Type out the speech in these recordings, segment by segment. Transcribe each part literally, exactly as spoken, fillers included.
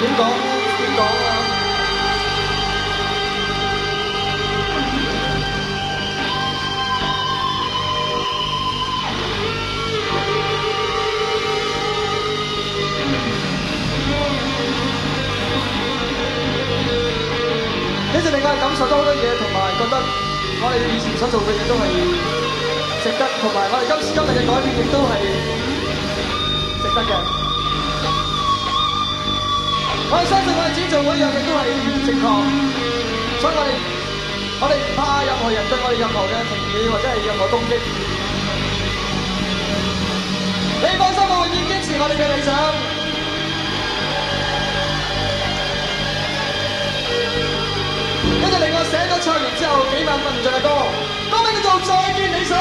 點講點講啊？呢次令我感受到好多嘢，同埋覺得我哋以前所做嘅嘢都係值得，同埋我哋今時今日嘅改變亦都係值得嘅。我哋相信我哋自己做每樣嘢都係正確，所以我哋我哋唔怕任何人對我哋任何嘅評語或者係任何攻擊。你放心，我永遠堅持我哋嘅理想。跟住令我寫咗唱完之後幾晚瞓唔着嘅歌，歌名叫做《再見理想》。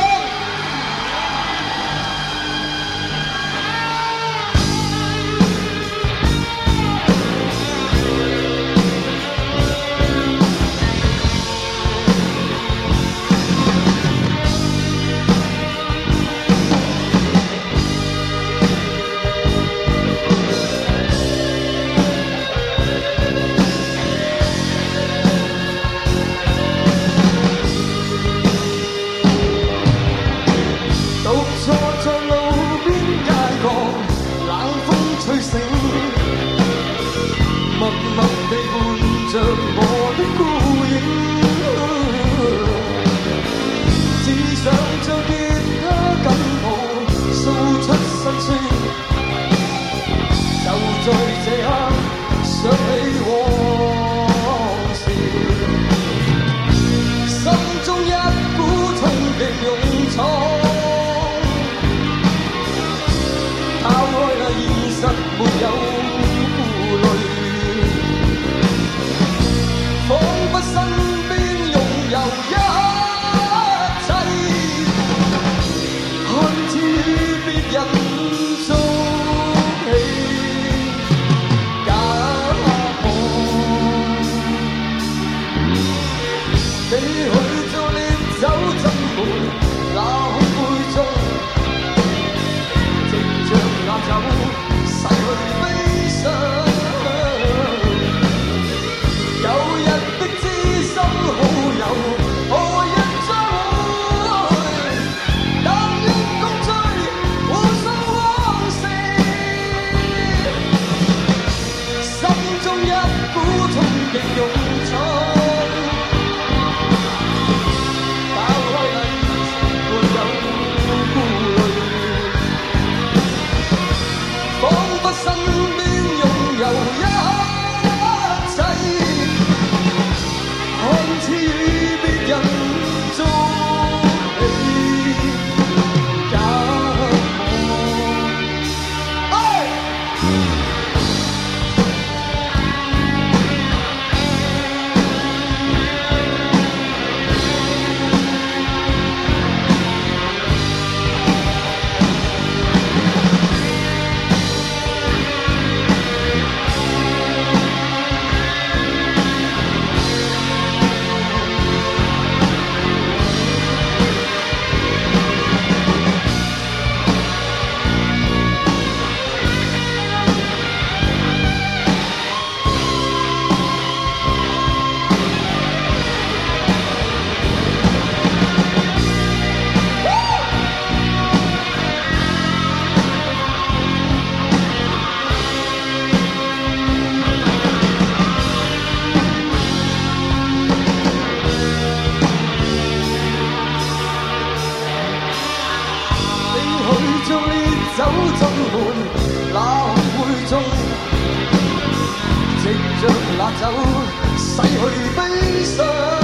走進門，那會中，藉着那酒，洗去悲傷。